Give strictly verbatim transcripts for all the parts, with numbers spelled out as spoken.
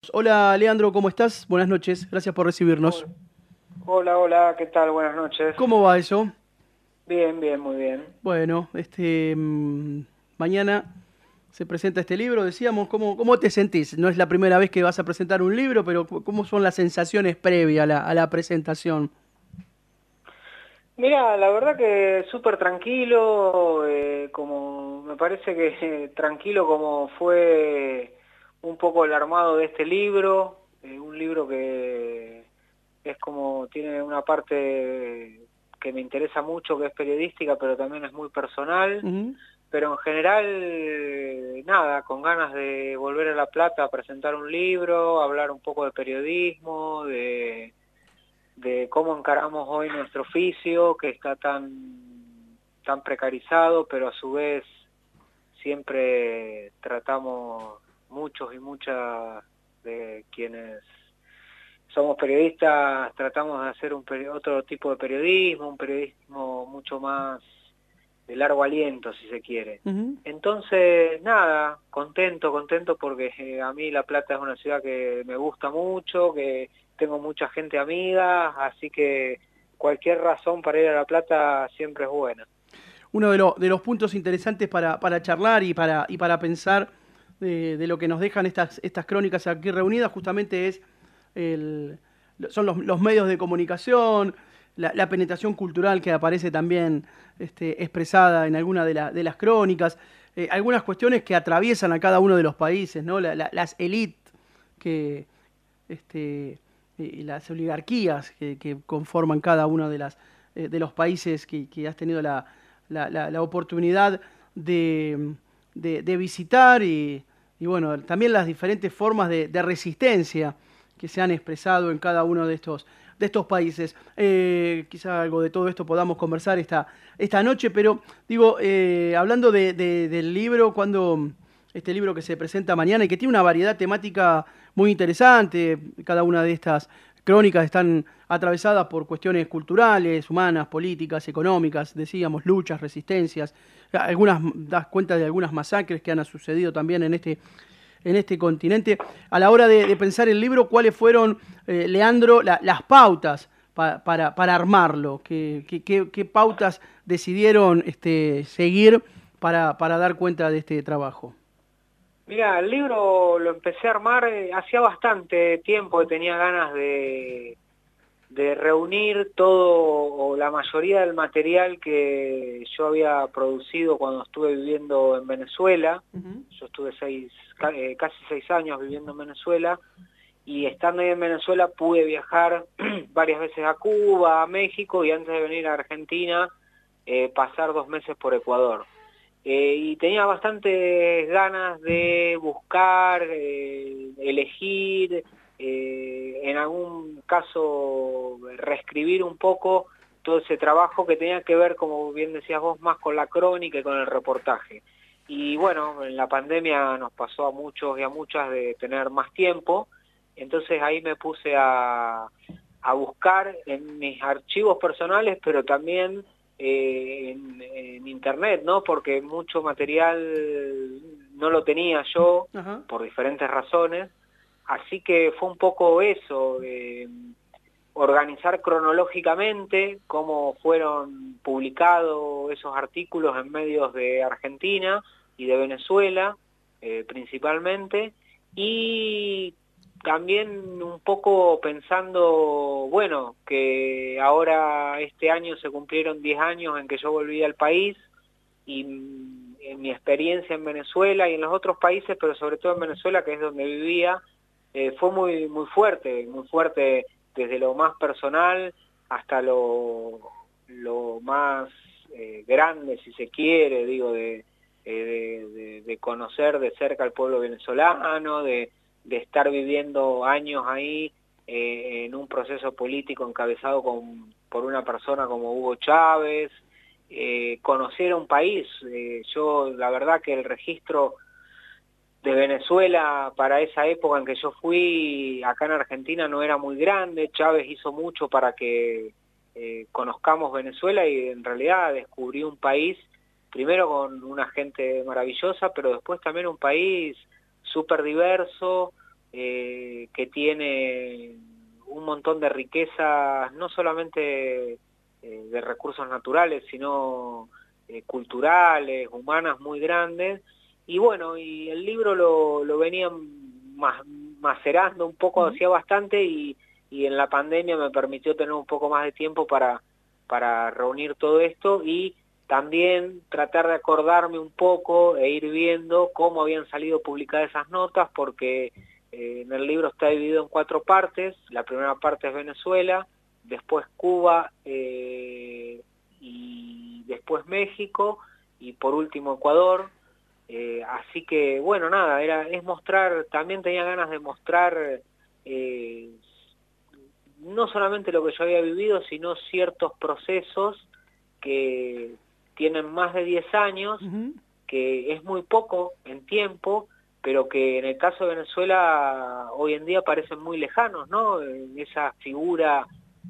Hola Leandro, ¿cómo estás? Buenas noches, gracias por recibirnos. Hola, hola, hola, ¿qué tal? Buenas noches. ¿Cómo va eso? Bien, bien, muy bien. Bueno, este mm, mañana se presenta este libro, decíamos, ¿cómo, cómo te sentís? No es la primera vez que vas a presentar un libro, pero c- ¿cómo son las sensaciones previas a la, a la presentación? Mira, la verdad que súper tranquilo, eh, como me parece que tranquilo como fue un poco el armado de este libro, eh, un libro que es como, tiene una parte que me interesa mucho, que es periodística, pero también es muy personal. Ujú. Pero en general, eh, nada, con ganas de volver a La Plata a presentar un libro, hablar un poco de periodismo, de, de cómo encaramos hoy nuestro oficio, que está tan, tan precarizado, pero a su vez siempre tratamos muchos y muchas de quienes somos periodistas, tratamos de hacer un peri- otro tipo de periodismo, un periodismo mucho más de largo aliento, si se quiere. Ujú. Entonces, nada, contento, contento porque eh, a mí La Plata es una ciudad que me gusta mucho, que tengo mucha gente amiga, así que cualquier razón para ir a La Plata siempre es buena. Uno de, lo- de los puntos interesantes para, para charlar y para, y para pensar de, de lo que nos dejan estas, estas crónicas aquí reunidas justamente es el, son los, los medios de comunicación, la, la penetración cultural que aparece también este, expresada en alguna de, la- de las crónicas, eh, algunas cuestiones que atraviesan a cada uno de los países, ¿no? La- la- las élites que, este, y las oligarquías que, que conforman cada uno de, las, eh, de los países que, que has tenido la, la, la, la oportunidad de, de, de visitar y, y, bueno, también las diferentes formas de, de, resistencia que se han expresado en cada uno de estos, de estos países. Eh, quizá algo de todo esto podamos conversar esta, esta noche, pero digo, eh, hablando de, de, del libro, cuando este libro que se presenta mañana y que tiene una variedad temática muy interesante, cada una de estas crónicas están atravesadas por cuestiones culturales, humanas, políticas, económicas, decíamos, luchas, resistencias, algunas das cuenta de algunas masacres que han sucedido también en este en este continente. A la hora de, de pensar el libro, ¿cuáles fueron, eh, Leandro, la, las pautas pa, para, para, armarlo? ¿Qué, qué, qué, qué pautas decidieron este, seguir para, para dar cuenta de este trabajo? Mira, el libro lo empecé a armar eh, hacía bastante tiempo que tenía ganas de, de reunir todo o la mayoría del material que yo había producido cuando estuve viviendo en Venezuela. Uh -huh. Yo estuve seis, eh, casi seis años viviendo en Venezuela y estando ahí en Venezuela pude viajar varias veces a Cuba, a México y antes de venir a Argentina eh, pasar dos meses por Ecuador. Eh, y tenía bastantes ganas de buscar, eh, elegir, eh, en algún caso reescribir un poco todo ese trabajo que tenía que ver, como bien decías vos, más con la crónica y con el reportaje. Y bueno, en la pandemia nos pasó a muchos y a muchas de tener más tiempo, entonces ahí me puse a, a buscar en mis archivos personales, pero también eh, en, en internet, ¿no? Porque mucho material no lo tenía yo Ajá. por diferentes razones, así que fue un poco eso, eh, organizar cronológicamente cómo fueron publicados esos artículos en medios de Argentina y de Venezuela, eh, principalmente, y también un poco pensando, bueno, que ahora este año se cumplieron diez años en que yo volví al país y en mi experiencia en Venezuela y en los otros países, pero sobre todo en Venezuela, que es donde vivía, eh, fue muy, muy fuerte, muy fuerte desde lo más personal hasta lo, lo más eh, grande, si se quiere, digo, de, de, de, de conocer de cerca al pueblo venezolano, de de estar viviendo años ahí eh, en un proceso político encabezado con, por una persona como Hugo Chávez, eh, conocer a un país. Eh, yo, la verdad que el registro de Venezuela para esa época en que yo fui acá en Argentina no era muy grande. Chávez hizo mucho para que eh, conozcamos Venezuela y en realidad descubrí un país, primero con una gente maravillosa, pero después también un país súper diverso, eh, que tiene un montón de riquezas, no solamente eh, de recursos naturales, sino eh, culturales, humanas muy grandes. Y bueno, y el libro lo, lo venía ma macerando un poco, Uh-huh. hacía bastante, y, y en la pandemia me permitió tener un poco más de tiempo para, para reunir todo esto y también tratar de acordarme un poco e ir viendo cómo habían salido publicadas esas notas, porque eh, en el libro está dividido en cuatro partes. La primera parte es Venezuela, después Cuba, eh, y después México, y por último Ecuador. Eh, así que, bueno, nada, era es mostrar, también tenía ganas de mostrar eh, no solamente lo que yo había vivido, sino ciertos procesos que tienen más de diez años, Uh-huh. que es muy poco en tiempo, pero que en el caso de Venezuela hoy en día parecen muy lejanos, ¿no? Esa figura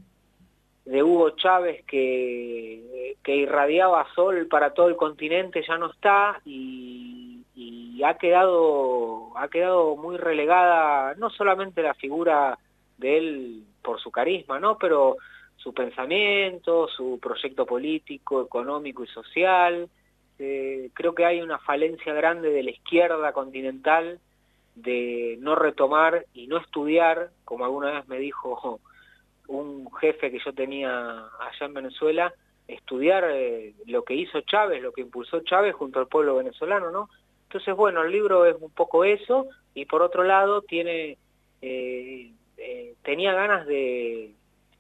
de Hugo Chávez que, que irradiaba sol para todo el continente ya no está, y, y ha quedado, ha quedado muy relegada, no solamente la figura de él por su carisma, ¿no? Pero su pensamiento, su proyecto político, económico y social. Eh, creo que hay una falencia grande de la izquierda continental de no retomar y no estudiar, como alguna vez me dijo un jefe que yo tenía allá en Venezuela, estudiar eh, lo que hizo Chávez, lo que impulsó Chávez junto al pueblo venezolano, ¿no? Entonces, bueno, el libro es un poco eso, y por otro lado tiene eh, eh, tenía ganas de,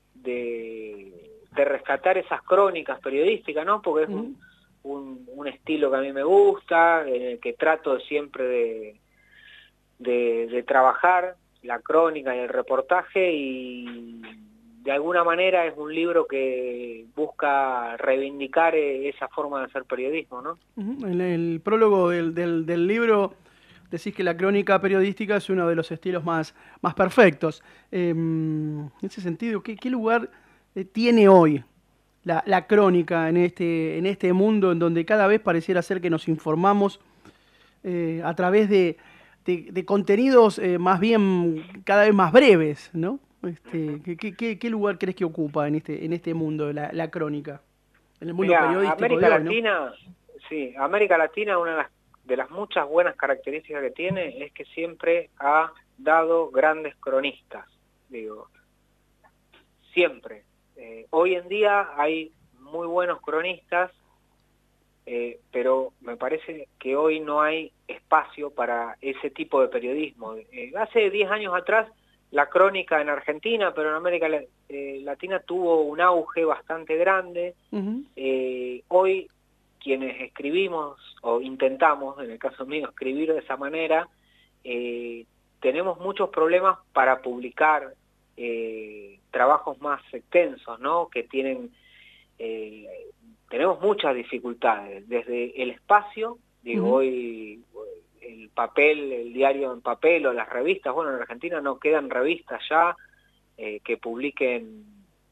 de, de rescatar esas crónicas periodísticas, ¿no? Porque es Uh-huh. un, un, un estilo que a mí me gusta, en el que trato siempre de, de, de trabajar la crónica y el reportaje, y de alguna manera es un libro que busca reivindicar esa forma de hacer periodismo, ¿no? Uh-huh. En el prólogo del, del, del libro decís que la crónica periodística es uno de los estilos más, más perfectos. Eh, en ese sentido, ¿qué, qué lugar eh, tiene hoy la, la crónica en este, en este mundo en donde cada vez pareciera ser que nos informamos eh, a través de, de, de contenidos eh, más bien cada vez más breves, ¿no? Este, ¿qué, qué, ¿Qué lugar crees que ocupa en este, en este mundo la, la crónica? En el mundo Mira, periodístico América de hoy, ¿no? Latina, sí, América Latina, una de las, de las muchas buenas características que tiene es que siempre ha dado grandes cronistas, digo, siempre. Eh, hoy en día hay muy buenos cronistas, eh, pero me parece que hoy no hay espacio para ese tipo de periodismo. Eh, hace diez años atrás la crónica en Argentina, pero en América eh, Latina tuvo un auge bastante grande. Uh-huh. Eh, hoy quienes escribimos, o intentamos, en el caso mío, escribir de esa manera, eh, tenemos muchos problemas para publicar eh, trabajos más extensos, ¿no? Que tienen... Eh, tenemos muchas dificultades, desde el espacio, digo, Uh-huh. hoy el papel, el diario en papel o las revistas, bueno, en Argentina no quedan revistas ya eh, que publiquen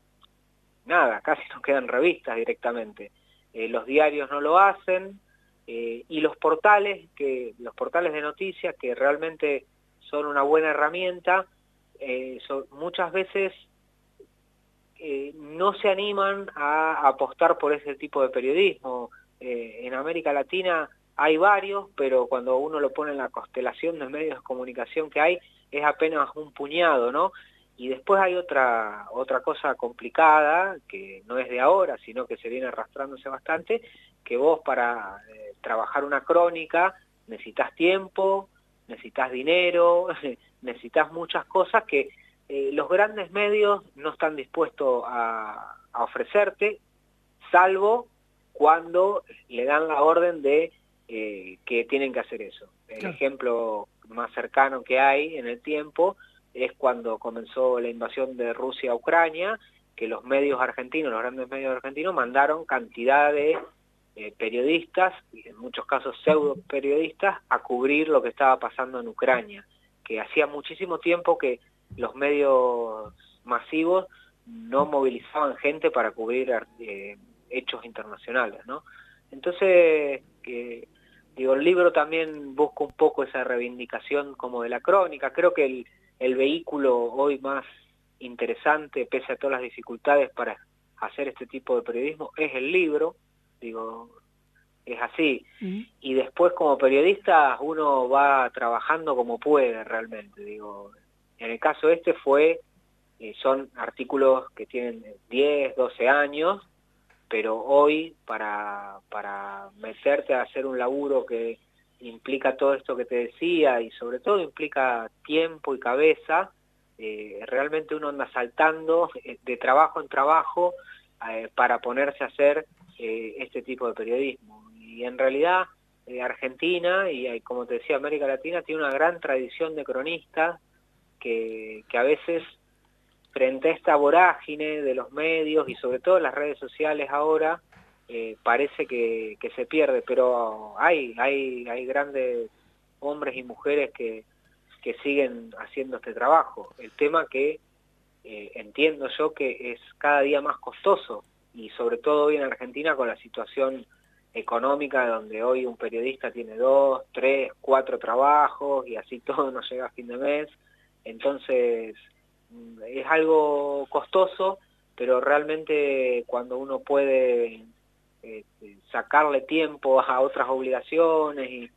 nada, casi no quedan revistas directamente. Eh, los diarios no lo hacen, eh, y los portales, que los portales de noticias, que realmente son una buena herramienta, eh, son, muchas veces eh, no se animan a apostar por ese tipo de periodismo. Eh, en América Latina hay varios, pero cuando uno lo pone en la constelación de medios de comunicación que hay, es apenas un puñado, ¿no? Y después hay otra, otra cosa complicada, que no es de ahora, sino que se viene arrastrándose bastante, que vos para eh, trabajar una crónica necesitas tiempo, necesitas dinero, necesitas muchas cosas que eh, los grandes medios no están dispuestos a, a ofrecerte, salvo cuando le dan la orden de eh, que tienen que hacer eso. El Claro. ejemplo más cercano que hay en el tiempo es cuando comenzó la invasión de Rusia a Ucrania, que los medios argentinos, los grandes medios argentinos, mandaron cantidad de eh, periodistas, y en muchos casos pseudo periodistas, a cubrir lo que estaba pasando en Ucrania, que hacía muchísimo tiempo que los medios masivos no movilizaban gente para cubrir eh, hechos internacionales, ¿no? Entonces, que Digo, el libro también busca un poco esa reivindicación como de la crónica. Creo que el, el vehículo hoy más interesante, pese a todas las dificultades para hacer este tipo de periodismo, es el libro. Digo, es así. Uh-huh. Y después como periodista uno va trabajando como puede realmente. Digo, en el caso este fue, eh, son artículos que tienen diez, doce años, pero hoy para, para meterte a hacer un laburo que implica todo esto que te decía y sobre todo implica tiempo y cabeza, eh, realmente uno anda saltando de trabajo en trabajo eh, para ponerse a hacer eh, este tipo de periodismo. Y en realidad eh, Argentina y como te decía América Latina tiene una gran tradición de cronistas que, que a veces frente a esta vorágine de los medios y sobre todo las redes sociales ahora, eh, parece que, que se pierde, pero hay, hay, hay grandes hombres y mujeres que, que siguen haciendo este trabajo. El tema que eh, entiendo yo que es cada día más costoso, y sobre todo hoy en Argentina con la situación económica donde hoy un periodista tiene dos, tres, cuatro trabajos y así todo no llega a fin de mes. Entonces es algo costoso, pero realmente cuando uno puede eh, sacarle tiempo a otras obligaciones y,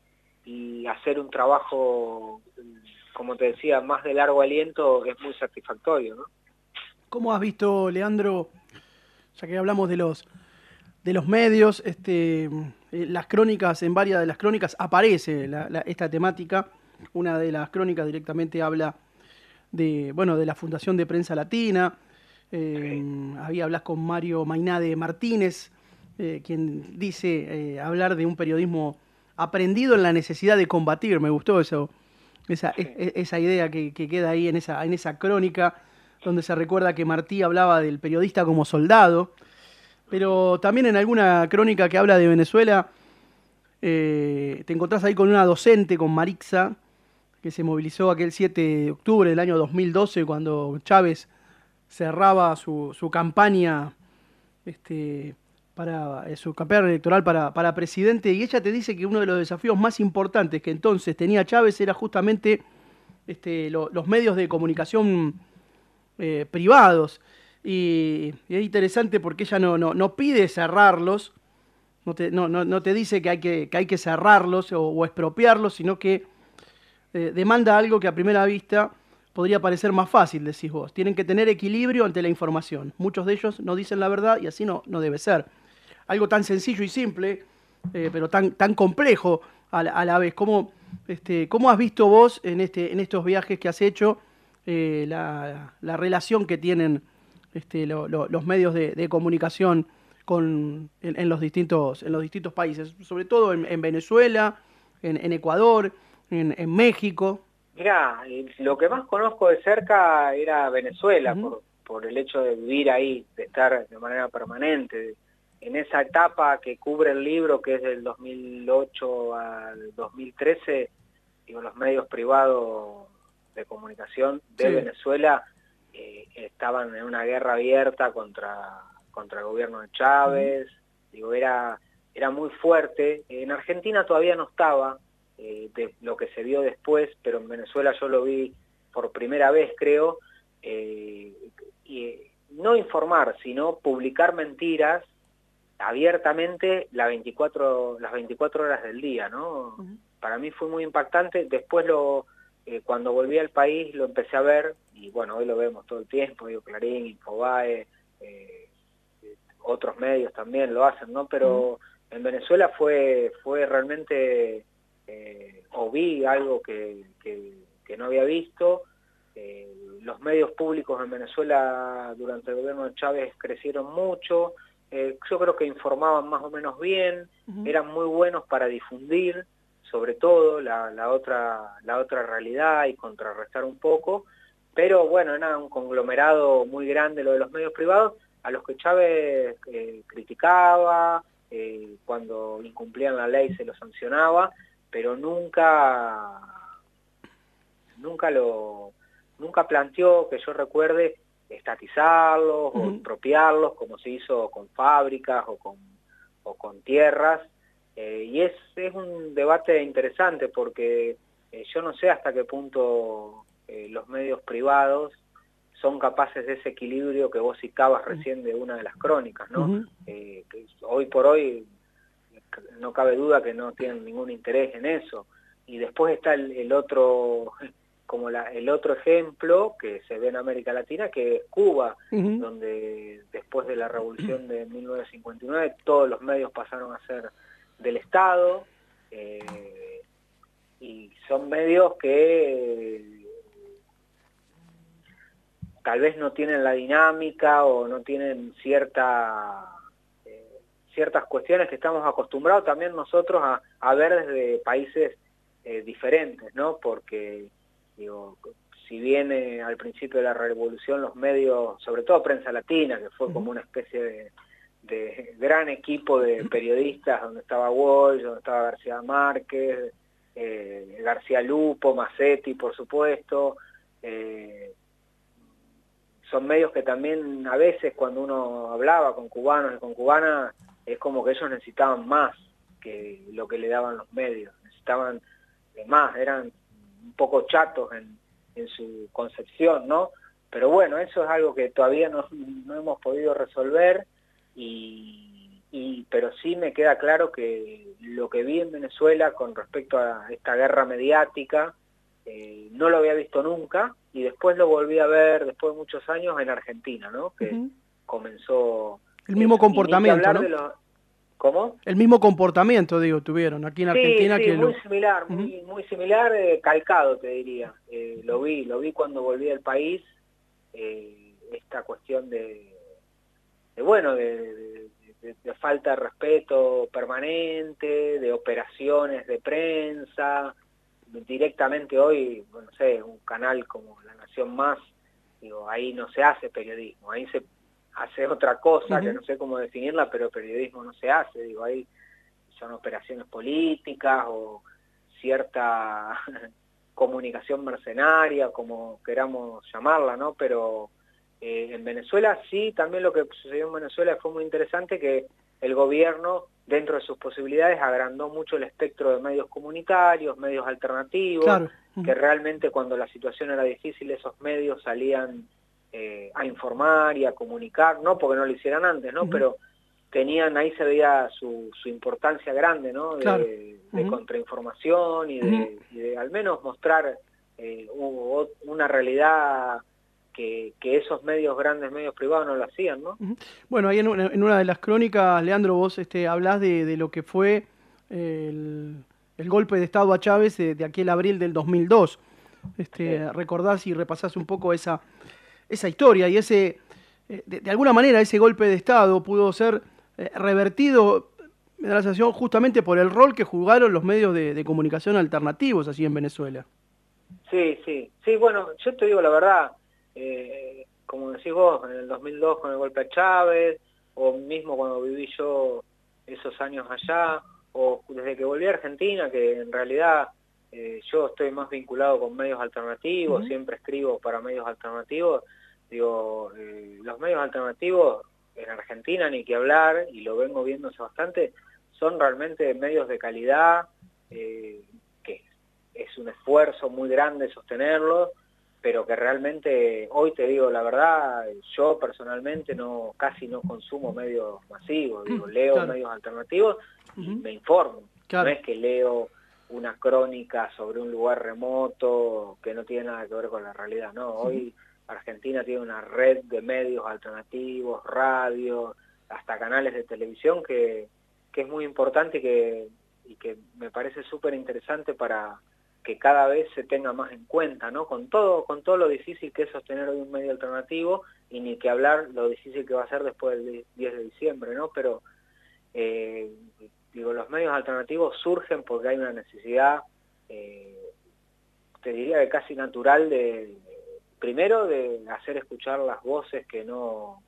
y hacer un trabajo, como te decía, más de largo aliento, es muy satisfactorio, ¿no? ¿Cómo has visto, Leandro, ya que hablamos de los de los medios, este, eh, las crónicas, en varias de las crónicas aparece la, la, esta temática? Una de las crónicas directamente habla de, bueno, de la Fundación de Prensa Latina. Eh, sí. Ahí hablas con Mario Mainade Martínez, eh, quien dice eh, hablar de un periodismo aprendido en la necesidad de combatir. Me gustó eso, esa, sí. es, esa idea que, que queda ahí en esa, en esa crónica, donde se recuerda que Martí hablaba del periodista como soldado, pero también en alguna crónica que habla de Venezuela, eh, te encontrás ahí con una docente, con Marixa, que se movilizó aquel siete de octubre del año dos mil doce, cuando Chávez cerraba su, su campaña este, para eh, su campaña electoral para, para presidente, y ella te dice que uno de los desafíos más importantes que entonces tenía Chávez era justamente este, lo, los medios de comunicación eh, privados. Y, y es interesante porque ella no, no, no pide cerrarlos, no te, no, no, no te dice que hay que, que, hay que cerrarlos o, o expropiarlos, sino que Eh, demanda algo que a primera vista podría parecer más fácil, decís vos. Tienen que tener equilibrio ante la información. Muchos de ellos no dicen la verdad y así no, no debe ser. Algo tan sencillo y simple, eh, pero tan, tan complejo a la, a la vez. ¿Cómo, este, ¿Cómo has visto vos en, este, en estos viajes que has hecho eh, la, la relación que tienen este, lo, lo, los medios de, de comunicación con, en, en, los distintos, en los distintos países? Sobre todo en, en Venezuela, en, en Ecuador, En, en México. Mirá, lo que más conozco de cerca era Venezuela, uh-huh. por, por el hecho de vivir ahí, de estar de manera permanente. En esa etapa que cubre el libro, que es del dos mil ocho al dos mil trece, digo, los medios privados de comunicación de sí. Venezuela eh, estaban en una guerra abierta contra, contra el gobierno de Chávez. Uh-huh. Digo, era, era muy fuerte. En Argentina todavía no estaba, de lo que se vio después, pero en Venezuela yo lo vi por primera vez, creo, eh, y no informar, sino publicar mentiras abiertamente las veinticuatro, las veinticuatro horas del día, ¿no? Uh-huh. Para mí fue muy impactante. Después, lo eh, cuando volví al país, lo empecé a ver, y bueno, hoy lo vemos todo el tiempo, digo, Clarín, Infobae, eh, otros medios también lo hacen, ¿no? Pero uh-huh. en Venezuela fue, fue realmente... Eh, o vi algo que, que, que no había visto. Eh, los medios públicos en Venezuela durante el gobierno de Chávez crecieron mucho. Eh, yo creo que informaban más o menos bien, uh-huh. eran muy buenos para difundir, sobre todo la, la, otra, la otra realidad y contrarrestar un poco, pero bueno, era un conglomerado muy grande lo de los medios privados, a los que Chávez eh, criticaba, eh, cuando incumplían la ley se los sancionaba, pero nunca nunca lo nunca planteó, que yo recuerde, estatizarlos uh-huh. o expropiarlos como se hizo con fábricas o con o con tierras. Eh, y es, es un debate interesante porque eh, yo no sé hasta qué punto eh, los medios privados son capaces de ese equilibrio que vos citabas recién de una de las crónicas, ¿no? Uh-huh. Eh, que hoy por hoy no cabe duda que no tienen ningún interés en eso. Y después está el, el otro, como la, el otro ejemplo que se ve en América Latina, que es Cuba, Uh-huh. donde después de la revolución de mil novecientos cincuenta y nueve todos los medios pasaron a ser del Estado, eh, y son medios que eh, tal vez no tienen la dinámica o no tienen cierta eh, ciertas cuestiones que estamos acostumbrados también nosotros a, a ver desde países eh, diferentes, ¿no? Porque, digo, si bien eh, al principio de la revolución los medios, sobre todo prensa latina, que fue como una especie de, de gran equipo de periodistas, donde estaba Walsh, donde estaba García Márquez, eh, García Lupo, Macetti, por supuesto, eh, son medios que también a veces cuando uno hablaba con cubanos y con cubanas, es como que ellos necesitaban más que lo que le daban los medios, necesitaban más, eran un poco chatos en, en su concepción, ¿no? Pero bueno, eso es algo que todavía no, no hemos podido resolver, y, y, pero sí me queda claro que lo que vi en Venezuela con respecto a esta guerra mediática, eh, no lo había visto nunca, y después lo volví a ver después de muchos años en Argentina, ¿no? Que Uh-huh. comenzó El mismo eso. Y ni que comportamiento, hablar ¿no? de los... ¿Cómo? El mismo comportamiento, digo, tuvieron aquí en Sí, Argentina sí, que muy lo... similar, Uh-huh. muy muy similar, eh, calcado te diría. Eh, lo vi, lo vi cuando volví al país, eh, esta cuestión de, de bueno, de, de, de, de falta de respeto permanente, de operaciones de prensa, directamente hoy, bueno, no sé, un canal como La Nación Más, digo, ahí no se hace periodismo, ahí se hace otra cosa, Uh-huh. que no sé cómo definirla, pero periodismo no se hace, digo, ahí son operaciones políticas o cierta comunicación mercenaria, como queramos llamarla, ¿no? Pero eh, en Venezuela sí, también lo que sucedió en Venezuela fue muy interesante, que el gobierno, dentro de sus posibilidades, agrandó mucho el espectro de medios comunitarios, medios alternativos, Claro. Uh-huh. que realmente cuando la situación era difícil esos medios salían eh, a informar y a comunicar, no porque no lo hicieran antes, ¿no? Uh-huh. Pero tenían, ahí se veía su, su importancia grande, ¿no? Claro. De, de Uh-huh. contrainformación y Uh-huh. de, y de al menos mostrar eh, una realidad que, que esos medios, grandes medios privados, no lo hacían, ¿no? Uh-huh. Bueno, ahí en una, en una de las crónicas, Leandro, vos este, hablás de, de lo que fue el, el golpe de Estado a Chávez de, de aquel abril del dos mil dos. Este, Sí. recordás y repasás un poco esa, esa historia y ese, eh, de, de alguna manera ese golpe de Estado pudo ser eh, revertido, me da la sensación, justamente por el rol que jugaron los medios de, de comunicación alternativos así en Venezuela. Sí, sí, sí, bueno, yo te digo la verdad, eh, como decís vos, en el dos mil dos con el golpe a Chávez, o mismo cuando viví yo esos años allá, o desde que volví a Argentina, que en realidad eh, yo estoy más vinculado con medios alternativos, Uh-huh. siempre escribo para medios alternativos, digo, eh, los medios alternativos en Argentina, ni que hablar, y lo vengo viendo hace bastante, son realmente medios de calidad, eh, que es un esfuerzo muy grande sostenerlo, pero que realmente, hoy te digo la verdad, yo personalmente no casi no consumo medios masivos, digo, leo Claro. medios alternativos y Uh-huh. me informo. No Claro. es que leo una crónica sobre un lugar remoto que no tiene nada que ver con la realidad, no. Hoy Argentina tiene una red de medios alternativos, radio, hasta canales de televisión que, que es muy importante y que, y que me parece súper interesante para que cada vez se tenga más en cuenta, ¿no? Con todo, con todo lo difícil que es sostener hoy un medio alternativo, y ni que hablar lo difícil que va a ser después del diez de diciembre, ¿no? Pero, eh, digo, los medios alternativos surgen porque hay una necesidad, eh, te diría que casi natural, de, primero, de hacer escuchar las voces que no,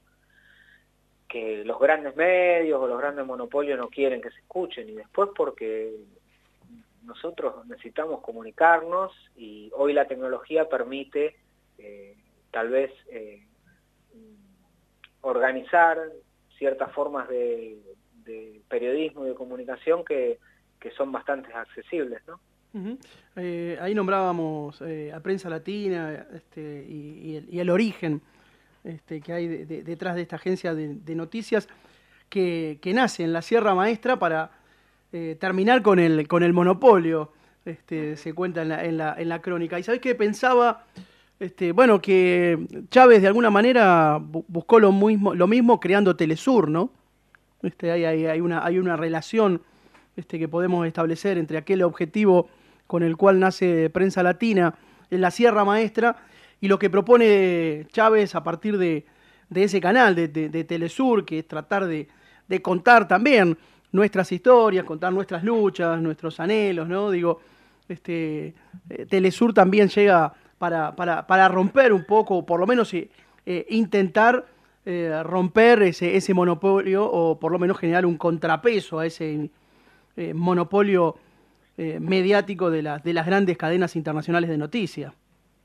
que los grandes medios o los grandes monopolios no quieren que se escuchen, y después porque nosotros necesitamos comunicarnos, y hoy la tecnología permite eh, tal vez eh, organizar ciertas formas de, de periodismo y de comunicación que, que son bastante accesibles, ¿no? Uh-huh. eh, ahí nombrábamos eh, a Prensa Latina este, y, y, el, y el origen este, que hay de, de, detrás de esta agencia de, de noticias que, que nace en la Sierra Maestra para eh, terminar con el, con el monopolio, este, uh-huh. se cuenta en la, en, la, en la crónica. Y ¿sabés qué pensaba? Este, bueno, que Chávez de alguna manera bu buscó lo mismo, lo mismo creando Telesur, ¿no? Este, hay, hay, hay, una, hay una relación este, que podemos establecer entre aquel objetivo con el cual nace Prensa Latina en la Sierra Maestra y lo que propone Chávez a partir de, de ese canal de, de, de Telesur, que es tratar de, de contar también nuestras historias, contar nuestras luchas, nuestros anhelos, ¿no? Digo, este, eh, Telesur también llega para, para, para romper un poco, o por lo menos eh, eh, intentar eh, romper ese, ese monopolio, o por lo menos generar un contrapeso a ese eh, monopolio Eh, mediático de, la, de las grandes cadenas internacionales de noticias.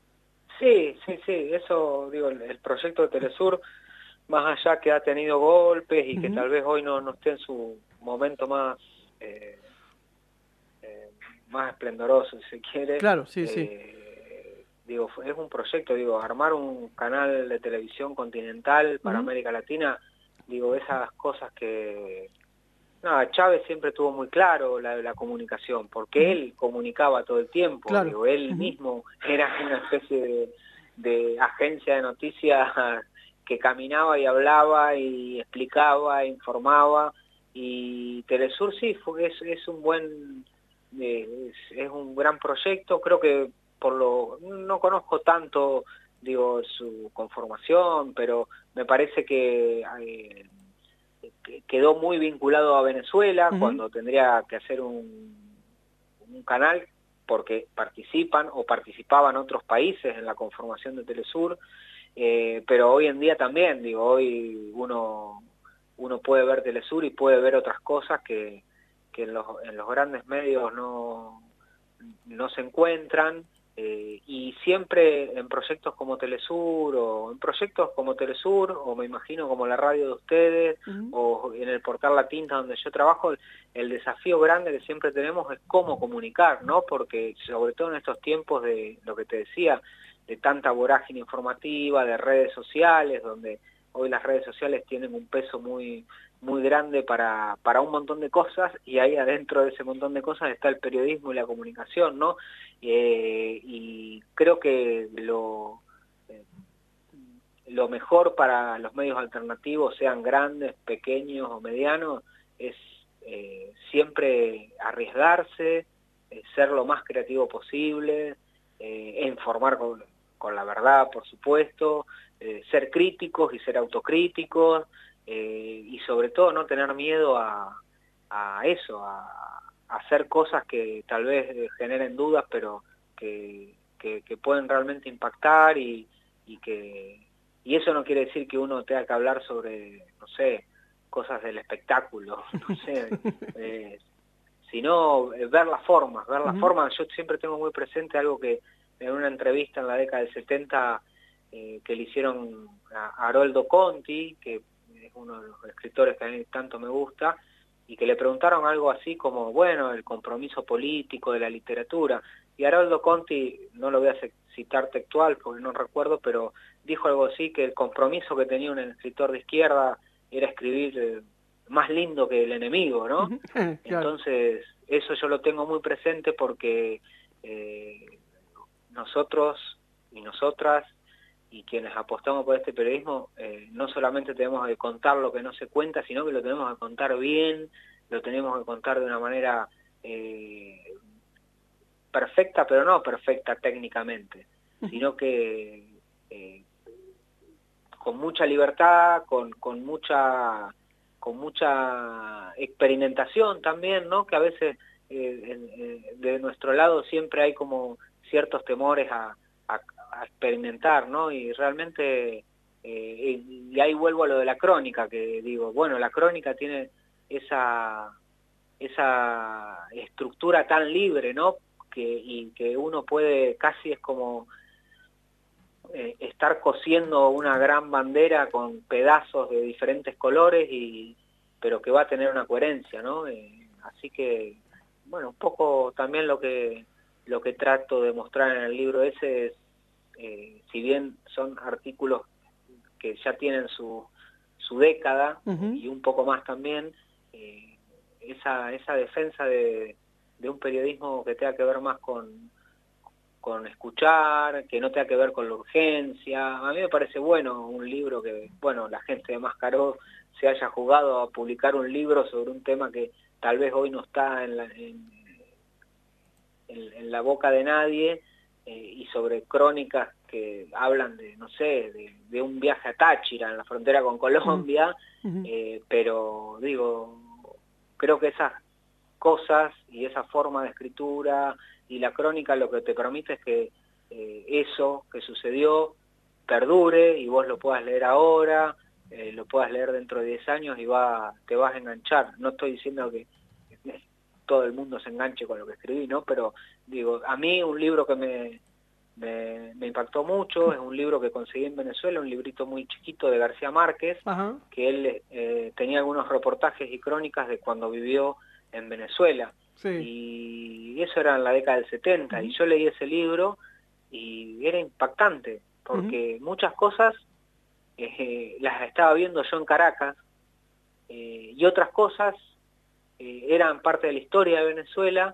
Sí, sí, sí, eso, digo, el, el proyecto de Telesur, más allá que ha tenido golpes y uh-huh. que tal vez hoy no, no esté en su momento más eh, eh, más esplendoroso, si se quiere. Claro, sí, eh, sí. Digo, es un proyecto, digo, armar un canal de televisión continental para uh-huh. América Latina, digo, esas cosas que... No, Chávez siempre tuvo muy claro la, la comunicación, porque uh-huh. él comunicaba todo el tiempo, claro. digo, él uh-huh. mismo era una especie de, de agencia de noticias que caminaba y hablaba y explicaba, informaba, y Telesur sí, fue, es, es un buen, eh, es, es un gran proyecto, creo que por lo, no conozco tanto, digo, su conformación, pero me parece que... Eh, quedó muy vinculado a Venezuela uh-huh. cuando tendría que hacer un, un canal porque participan o participaban otros países en la conformación de Telesur, eh, pero hoy en día también, digo, hoy uno, uno puede ver Telesur y puede ver otras cosas que, que en, los, en los grandes medios no, no se encuentran. Eh, y siempre en proyectos como Telesur, o en proyectos como Telesur, o me imagino como la radio de ustedes, uh-huh. o en el portal La Tinta donde yo trabajo, el, el desafío grande que siempre tenemos es cómo comunicar, ¿no? Porque sobre todo en estos tiempos de lo que te decía, de tanta vorágine informativa, de redes sociales, donde hoy las redes sociales tienen un peso muy muy grande para, para un montón de cosas, y ahí adentro de ese montón de cosas está el periodismo y la comunicación, ¿no? Eh, y creo que lo, eh, lo mejor para los medios alternativos, sean grandes, pequeños o medianos, es eh, siempre arriesgarse, eh, ser lo más creativo posible, eh, informar con, con la verdad, por supuesto, eh, ser críticos y ser autocríticos, Eh, y sobre todo no tener miedo a, a eso, a, a hacer cosas que tal vez generen dudas, pero que, que, que pueden realmente impactar, y, y que y eso no quiere decir que uno tenga que hablar sobre, no sé, cosas del espectáculo, no sé, eh, sino ver las formas, ver las uh-huh. formas. Yo siempre tengo muy presente algo que en una entrevista en la década del setenta eh, que le hicieron a Haroldo Conti, que es uno de los escritores que a mí tanto me gusta, y que le preguntaron algo así como, bueno, el compromiso político de la literatura, y Haroldo Conti, no lo voy a citar textual porque no recuerdo, pero dijo algo así, que el compromiso que tenía un escritor de izquierda era escribir eh, más lindo que el enemigo, ¿no? Claro. Entonces, eso yo lo tengo muy presente porque eh, nosotros y nosotras y quienes apostamos por este periodismo, eh, no solamente tenemos que contar lo que no se cuenta, sino que lo tenemos que contar bien, lo tenemos que contar de una manera eh, perfecta, pero no perfecta técnicamente, sino que eh, con mucha libertad, con, con mucha con mucha experimentación también, ¿no? Que a veces eh, eh, de nuestro lado siempre hay como ciertos temores a A, a experimentar, ¿no? Y realmente, eh, y ahí vuelvo a lo de la crónica, que digo, bueno, la crónica tiene esa, esa estructura tan libre, ¿no? Que, y que uno puede, casi es como eh, estar cosiendo una gran bandera con pedazos de diferentes colores, y, pero que va a tener una coherencia, ¿no? Eh, así que, bueno, un poco también lo que, lo que trato de mostrar en el libro ese es, eh, si bien son artículos que ya tienen su, su década, uh-huh. y un poco más también, eh, esa, esa defensa de, de un periodismo que tenga que ver más con, con escuchar, que no tenga que ver con la urgencia. A mí me parece bueno un libro que, bueno, la gente de Mascaró se haya jugado a publicar un libro sobre un tema que tal vez hoy no está en la, en, en, en la boca de nadie, eh, y sobre crónicas que hablan de, no sé, de, de un viaje a Táchira, en la frontera con Colombia, uh-huh. eh, pero digo, creo que esas cosas y esa forma de escritura y la crónica lo que te permite es que eh, eso que sucedió perdure y vos lo puedas leer ahora, eh, lo puedas leer dentro de diez años y va, te vas a enganchar. No estoy diciendo que todo el mundo se enganche con lo que escribí, ¿no? Pero digo, a mí un libro que me, me, me impactó mucho es un libro que conseguí en Venezuela, un librito muy chiquito de García Márquez, uh-huh. que él eh, tenía algunos reportajes y crónicas de cuando vivió en Venezuela. Sí. Y eso era en la década del setenta, uh-huh. y yo leí ese libro y era impactante, porque uh-huh. muchas cosas eh, las estaba viendo yo en Caracas, eh, y otras cosas eh, eran parte de la historia de Venezuela,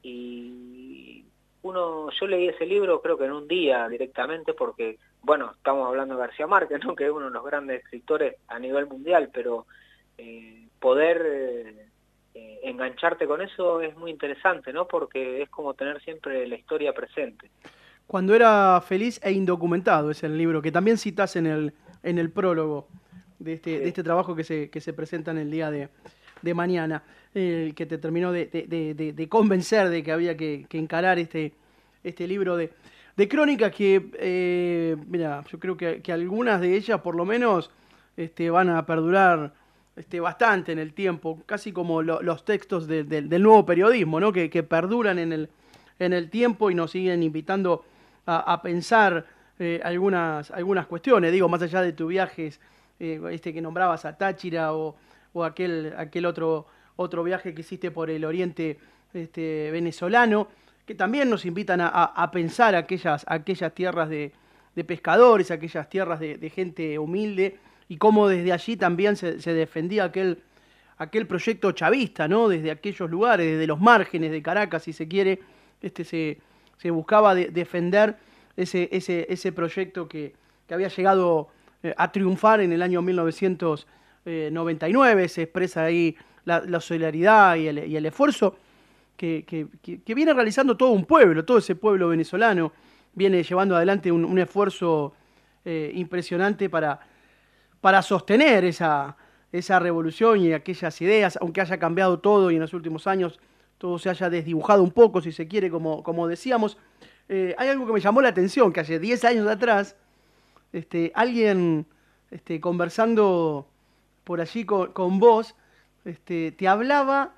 y uno, yo leí ese libro creo que en un día directamente, porque, bueno, estamos hablando de García Márquez, ¿no? Que es uno de los grandes escritores a nivel mundial, pero eh, poder... Eh, Eh, engancharte con eso es muy interesante, ¿no? Porque es como tener siempre la historia presente. Cuando era feliz e indocumentado es el libro, que también citas en el, en el prólogo de este, sí. de este trabajo que se, que se presenta en el día de, de mañana, el eh, que te terminó de, de, de, de convencer de que había que, que encarar este, este libro de, de crónicas que, eh, mira, yo creo que, que algunas de ellas por lo menos este, van a perdurar Este, bastante en el tiempo, casi como lo, los textos de, de, del nuevo periodismo, ¿no? que, que perduran en el, en el tiempo y nos siguen invitando a, a pensar eh, algunas, algunas cuestiones, digo, más allá de tus viajes, eh, este que nombrabas a Táchira o, o aquel, aquel otro, otro viaje que hiciste por el oriente este, venezolano, que también nos invitan a, a, a pensar aquellas, aquellas tierras de, de pescadores, aquellas tierras de, de gente humilde, y cómo desde allí también se, se defendía aquel, aquel proyecto chavista, ¿no? Desde aquellos lugares, desde los márgenes de Caracas, si se quiere, este se, se buscaba de, defender ese, ese, ese proyecto que, que había llegado eh, a triunfar en el año mil novecientos noventa y nueve, se expresa ahí la, la solidaridad y el, y el esfuerzo que, que, que, que viene realizando todo un pueblo, todo ese pueblo venezolano, viene llevando adelante un, un esfuerzo eh, impresionante para... para sostener esa, esa revolución y aquellas ideas, aunque haya cambiado todo y en los últimos años todo se haya desdibujado un poco, si se quiere, como, como decíamos. Eh, hay algo que me llamó la atención, que hace diez años atrás, este, alguien este, conversando por allí con, con vos, este, te hablaba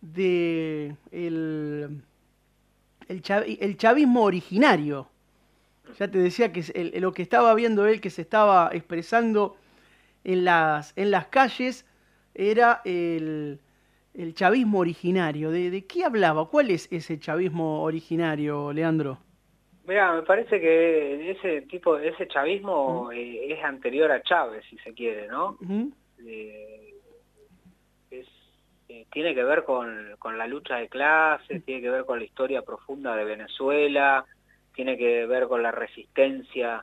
de el, el, chav, el chavismo originario. Ya te decía que el, lo que estaba viendo él, que se estaba expresando en las, en las calles, era el, el chavismo originario. ¿De, ¿De qué hablaba? ¿Cuál es ese chavismo originario, Leandro? Mira, me parece que ese tipo, ese chavismo uh-huh. eh, es anterior a Chávez, si se quiere, ¿no? Uh-huh. Eh, es, eh, tiene que ver con, con la lucha de clases, uh-huh. tiene que ver con la historia profunda de Venezuela, tiene que ver con la resistencia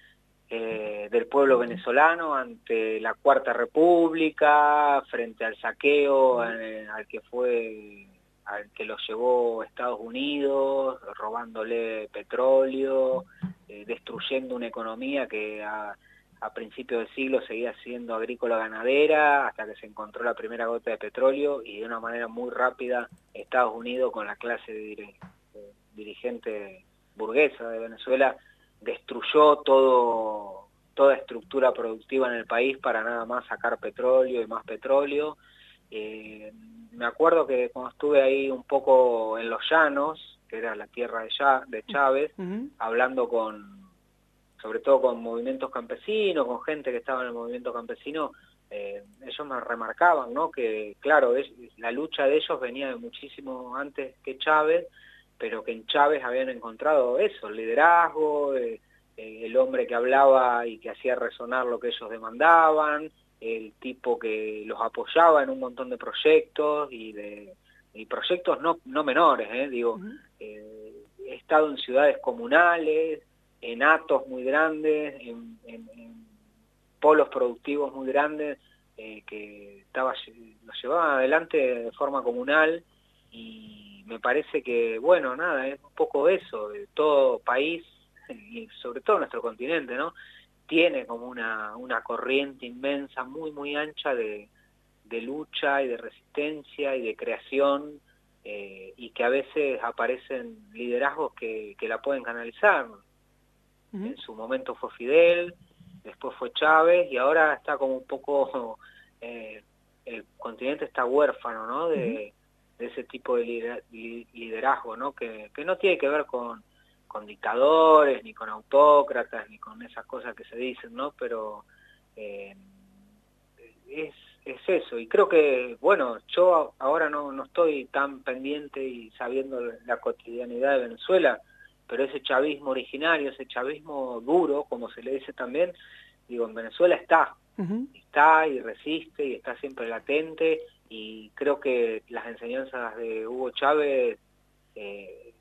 Eh, del pueblo venezolano ante la Cuarta República, frente al saqueo eh, al que fue, al que los llevó Estados Unidos, robándole petróleo, eh, destruyendo una economía que a, a principios del siglo seguía siendo agrícola-ganadera, hasta que se encontró la primera gota de petróleo y de una manera muy rápida Estados Unidos, con la clase de dir- de dirigente burguesa de Venezuela, destruyó todo, toda estructura productiva en el país para nada más sacar petróleo y más petróleo. Eh, me acuerdo que cuando estuve ahí un poco en los llanos, que era la tierra de, ya, de Chávez, uh-huh. hablando con, sobre todo con movimientos campesinos, con gente que estaba en el movimiento campesino, eh, ellos me remarcaban, ¿no? Que claro, es, la lucha de ellos venía de muchísimo antes que Chávez, pero que en Chávez habían encontrado eso, el liderazgo, eh, eh, el hombre que hablaba y que hacía resonar lo que ellos demandaban, el tipo que los apoyaba en un montón de proyectos y de y proyectos no, no menores, ¿eh? Digo, Uh-huh. eh, he estado en ciudades comunales, en atos muy grandes, en, en, en polos productivos muy grandes, eh, que estaba, los llevaban adelante de forma comunal, y me parece que, bueno, nada, es un poco eso, de todo país, y sobre todo nuestro continente, ¿no? Tiene como una, una corriente inmensa, muy, muy ancha de, de lucha y de resistencia y de creación, eh, y que a veces aparecen liderazgos que, que la pueden canalizar. Uh-huh. En su momento fue Fidel, después fue Chávez, y ahora está como un poco, eh, el continente está huérfano, ¿no? De, uh-huh. de ese tipo de liderazgo, ¿no? Que, que no tiene que ver con, con dictadores, ni con autócratas, ni con esas cosas que se dicen, ¿no? Pero eh, es, es eso, y creo que, bueno, yo ahora no, no estoy tan pendiente y sabiendo la cotidianidad de Venezuela, pero ese chavismo originario, ese chavismo duro, como se le dice también, digo, en Venezuela está, uh-huh. está y resiste y está siempre latente, y creo que las enseñanzas de Hugo Chávez eh,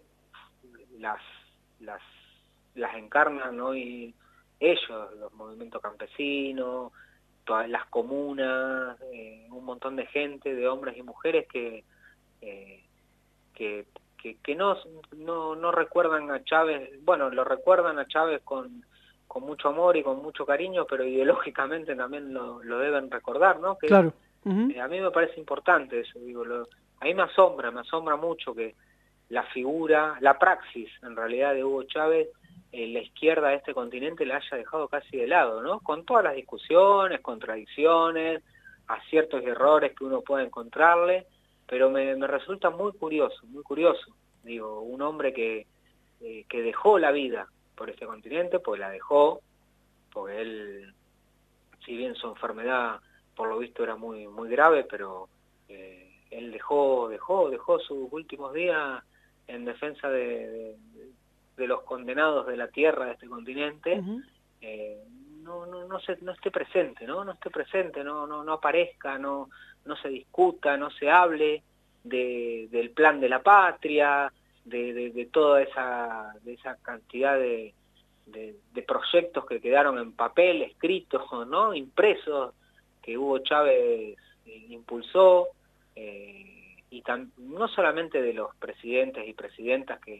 las, las, las encarnan hoy ellos, los movimientos campesinos, todas las comunas, eh, un montón de gente, de hombres y mujeres que, eh, que que, que no, no, no recuerdan a Chávez, bueno, lo recuerdan a Chávez con, con mucho amor y con mucho cariño, pero ideológicamente también lo, lo deben recordar, ¿no? Que claro. Uh-huh. eh, a mí me parece importante eso, digo, lo, a mí me asombra, me asombra mucho que la figura, la praxis en realidad de Hugo Chávez, eh, la izquierda de este continente la haya dejado casi de lado, ¿no? Con todas las discusiones, contradicciones, aciertos y errores que uno puede encontrarle, pero me, me resulta muy curioso, muy curioso, digo, un hombre que, eh, que dejó la vida por este continente, pues la dejó, porque él, si bien su enfermedad por lo visto era muy muy grave, pero eh, él dejó, dejó, dejó sus últimos días en defensa de, de, de los condenados de la tierra de este continente, uh-huh. eh, no, no, no, se, no esté presente, ¿no? No esté presente, no, no, no aparezca, no, no se discuta, no se hable de, del plan de la patria, de, de, de toda esa, de esa cantidad de, de, de proyectos que quedaron en papel, escritos, ¿no? Impresos, que Hugo Chávez eh, impulsó, eh, y tam, no solamente de los presidentes y presidentas que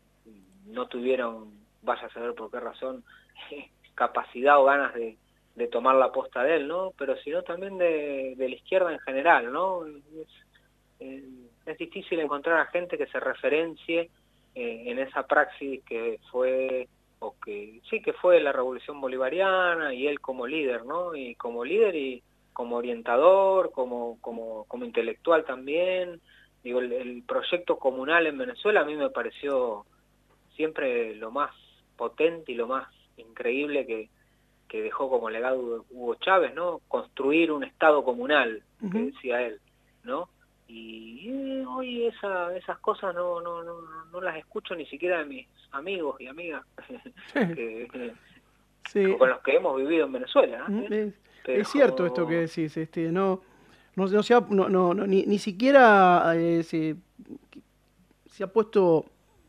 no tuvieron, vaya a saber por qué razón, capacidad o ganas de, de tomar la posta de él, ¿no? Pero sino también de, de la izquierda en general, ¿no? Es, eh, es difícil encontrar a gente que se referencie eh, en esa praxis que fue, o que sí que fue la Revolución Bolivariana, y él como líder, ¿no? Y como líder y como orientador, como, como, como intelectual también. Digo, el, el proyecto comunal en Venezuela a mí me pareció siempre lo más potente y lo más increíble que, que dejó como legado Hugo Chávez, ¿no? Construir un Estado comunal, uh-huh. que decía él, ¿no? Y eh, hoy esa, esas cosas no, no, no, no las escucho ni siquiera de mis amigos y amigas que, que, sí. con los que hemos vivido en Venezuela, ¿eh? Es, Pero... es cierto esto que decís, este, no, no, no se ha, no, no, no, ni, ni siquiera eh, se, se ha puesto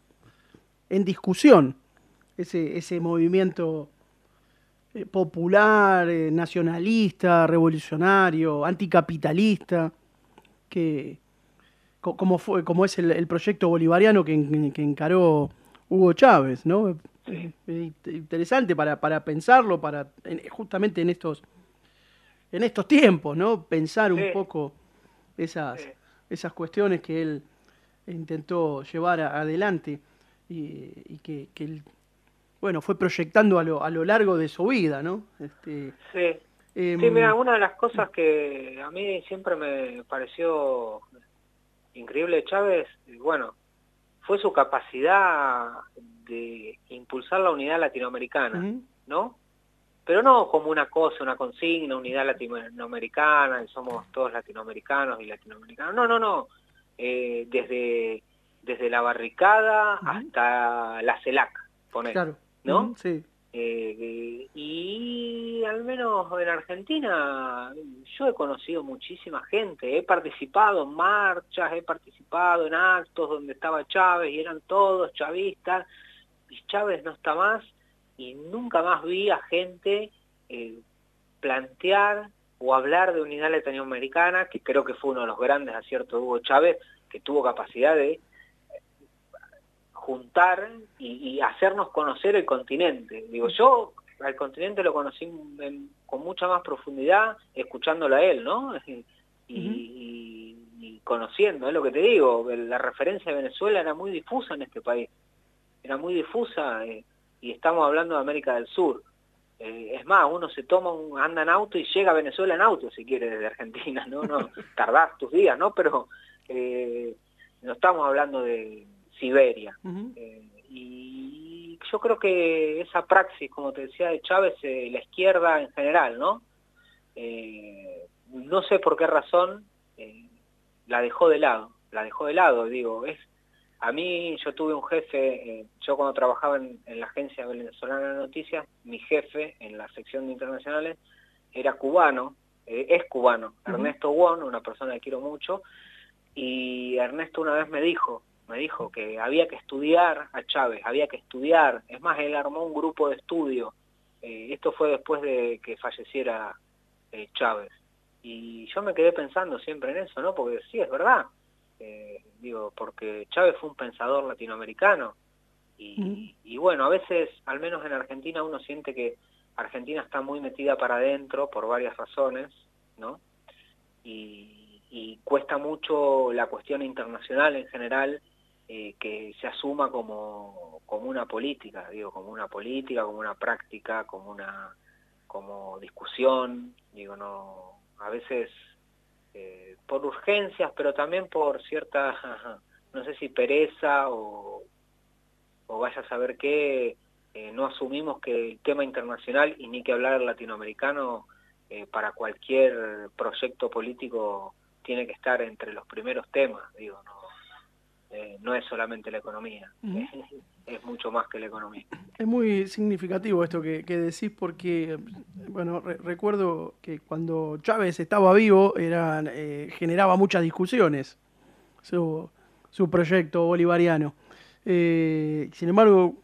en discusión ese, ese movimiento eh, popular, eh, nacionalista, revolucionario, anticapitalista, que co como fue, como es el, el proyecto bolivariano que, que encaró Hugo Chávez, ¿no? Sí. Eh, interesante para, para pensarlo, para en, justamente en estos en estos tiempos, ¿no? Pensar sí. un poco esas sí. esas cuestiones que él intentó llevar a, adelante y, y que, que él, bueno, fue proyectando a lo, a lo largo de su vida, ¿no? Este, sí, eh, sí, mira, una de las cosas que a mí siempre me pareció increíble de Chávez, bueno, fue su capacidad de impulsar la unidad latinoamericana, uh-huh. ¿no? pero no como una cosa, una consigna, unidad latinoamericana, y somos todos latinoamericanos y latinoamericanos, no, no, no, eh, desde, desde la barricada Uh-huh. hasta la CELAC, poner, Claro. ¿no? Uh-huh. Sí. Eh, y al menos en Argentina yo he conocido muchísima gente, he participado en marchas, he participado en actos donde estaba Chávez y eran todos chavistas, y Chávez no está más, y nunca más vi a gente eh, plantear o hablar de unidad latinoamericana, que creo que fue uno de los grandes aciertos de Hugo Chávez, que tuvo capacidad de juntar y, y hacernos conocer el continente. Digo, yo al continente lo conocí en, con mucha más profundidad escuchándolo a él, ¿no? Y, uh-huh. y, y conociendo, es lo que te digo, la referencia de Venezuela era muy difusa en este país, era muy difusa, eh, y estamos hablando de América del Sur. Eh, es más, uno se toma, un, anda en auto y llega a Venezuela en auto, si quiere, desde Argentina, ¿no? No tardás tus días, ¿no? Pero eh, no estamos hablando de Siberia. Uh-huh. eh, y yo creo que esa praxis, como te decía, de Chávez, eh, la izquierda en general, ¿no? Eh, no sé por qué razón eh, la dejó de lado, la dejó de lado, digo, es, a mí yo tuve un jefe, eh, yo cuando trabajaba en, en la agencia venezolana de noticias, mi jefe en la sección de internacionales era cubano, eh, es cubano, uh-huh. Ernesto Won, una persona que quiero mucho, y Ernesto una vez me dijo, me dijo que había que estudiar a Chávez, había que estudiar, es más, él armó un grupo de estudio, eh, esto fue después de que falleciera eh, Chávez, y yo me quedé pensando siempre en eso, ¿no? Porque sí, es verdad, eh, digo, porque Chávez fue un pensador latinoamericano, y, mm. y bueno, a veces, al menos en Argentina, uno siente que Argentina está muy metida para adentro por varias razones, ¿no? Y, y cuesta mucho la cuestión internacional en general, eh, que se asuma como, como una política, digo, como una política, como una práctica, como una como discusión, digo, no, a veces eh, por urgencias, pero también por cierta, no sé si pereza o, o vaya a saber qué, eh, no asumimos que el tema internacional, y ni que hablar latinoamericano, eh, para cualquier proyecto político tiene que estar entre los primeros temas, digo, no, eh, no es solamente la economía, uh-huh. es, es mucho más que la economía. Es muy significativo esto que, que decís porque, bueno, re recuerdo que cuando Chávez estaba vivo era, eh, generaba muchas discusiones su, su proyecto bolivariano. Eh, sin embargo,